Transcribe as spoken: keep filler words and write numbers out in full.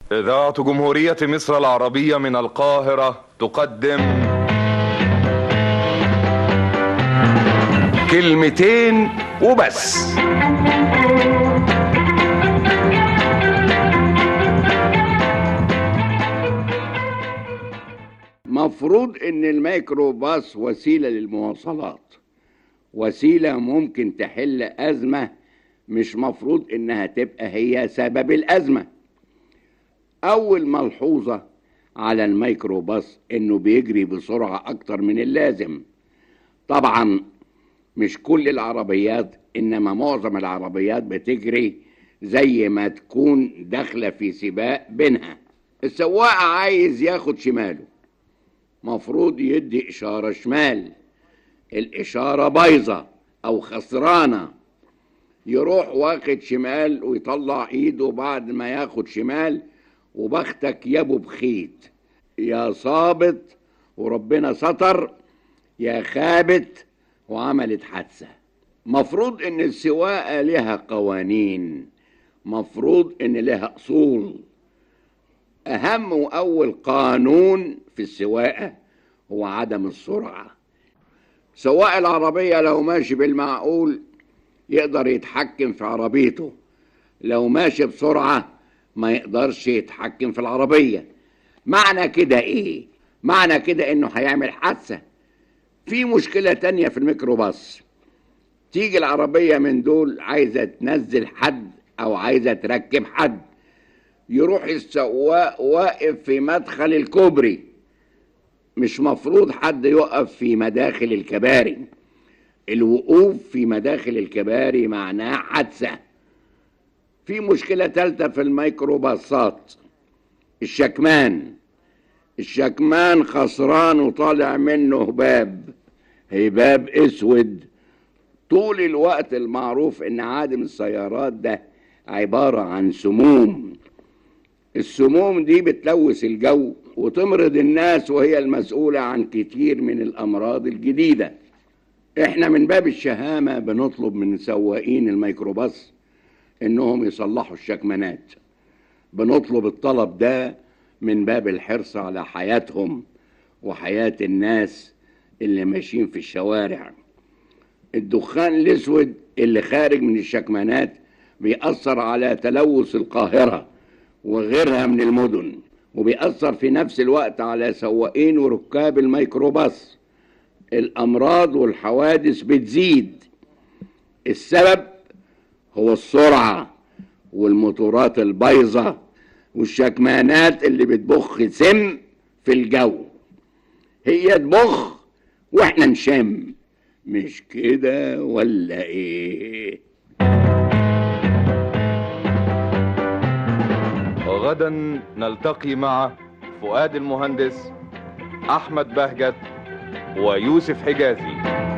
إذاعة جمهورية مصر العربية من القاهرة تقدم كلمتين وبس. مفروض ان الميكروباص وسيلة للمواصلات، وسيلة ممكن تحل أزمة، مش مفروض انها تبقى هي سبب الأزمة. اول ملحوظة على الميكروباص انه بيجري بسرعة اكتر من اللازم. طبعا مش كل العربيات، انما معظم العربيات بتجري زي ما تكون داخلة في سباق بينها. السواق عايز ياخد شماله، مفروض يدي اشارة شمال. الاشارة بايظة او خسرانة، يروح واخد شمال ويطلع ايده بعد ما ياخد شمال، وبختك يا ابو بخيت، يا صابت وربنا ستر، يا خابت وعملت حادثة. مفروض ان السواقة لها قوانين، مفروض ان لها اصول. اهم واول قانون في السواقة هو عدم السرعة. سواق العربية لو ماشي بالمعقول يقدر يتحكم في عربيته، لو ماشي بسرعة ما يقدرش يتحكم في العربية. معنى كده ايه؟ معنى كده انه هيعمل حادثة. في مشكلة تانية في الميكروباص، تيجي العربية من دول عايزة تنزل حد او عايزة تركب حد، يروح السواق واقف في مدخل الكوبري. مش مفروض حد يقف في مداخل الكباري، الوقوف في مداخل الكباري معناه حادثة. في مشكلة تالتة في الميكروباصات، الشكمان. الشكمان خسران وطالع منه هباب، هباب اسود. طول الوقت المعروف ان عادم السيارات ده عبارة عن سموم. السموم دي بتلوث الجو وتمرض الناس، وهي المسؤولة عن كتير من الامراض الجديدة. احنا من باب الشهامة بنطلب من سواقين الميكروباص انهم يصلحوا الشكمانات. بنطلب الطلب ده من باب الحرص على حياتهم وحياة الناس اللي ماشيين في الشوارع. الدخان الاسود اللي خارج من الشكمانات بيأثر على تلوث القاهرة وغيرها من المدن، وبيأثر في نفس الوقت على سواقين وركاب الميكروباص. الأمراض والحوادث بتزيد. السبب هو السرعة والموتورات البايظة والشكمانات اللي بتبخ سم في الجو. هي تبخ واحنا نشم، مش كده ولا ايه؟ وغدا نلتقي مع فؤاد المهندس، أحمد بهجت، ويوسف حجازي.